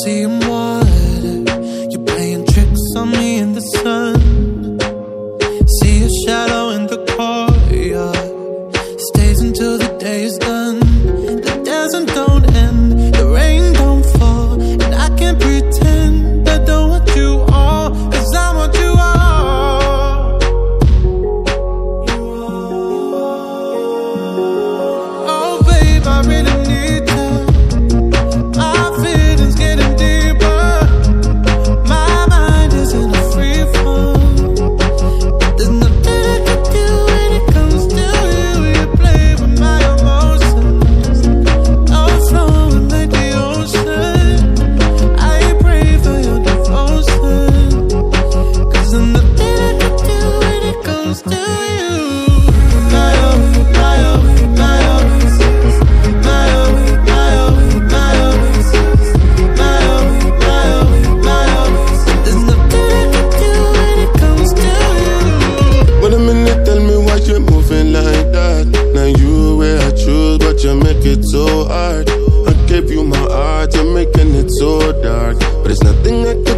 seeing what? You're playing tricks on me in the sun. See a shadow in the courtyard. Stays until the day is done. The dancing don't end, the rain don't fall, and I can't pretend I don't want you all, 'cause I want you all. Oh babe, I really need you. My feelings getting deeper. My mind is in a free fall. There's nothing I can do when it comes to you. You play with my emotions. Oh, flowing like the ocean. I pray for your devotion. 'Cause there's nothing I can do when it comes to you. My oh, my oh, my oh. My oh, my oh, my oh. My oh, my oh, my oh. There's nothing I can do when it comes to you. Wait a minute, tell me why you're moving like that. Now you where I choose, but you make it so hard. I gave you my heart, you're making it so dark. But there's nothing I can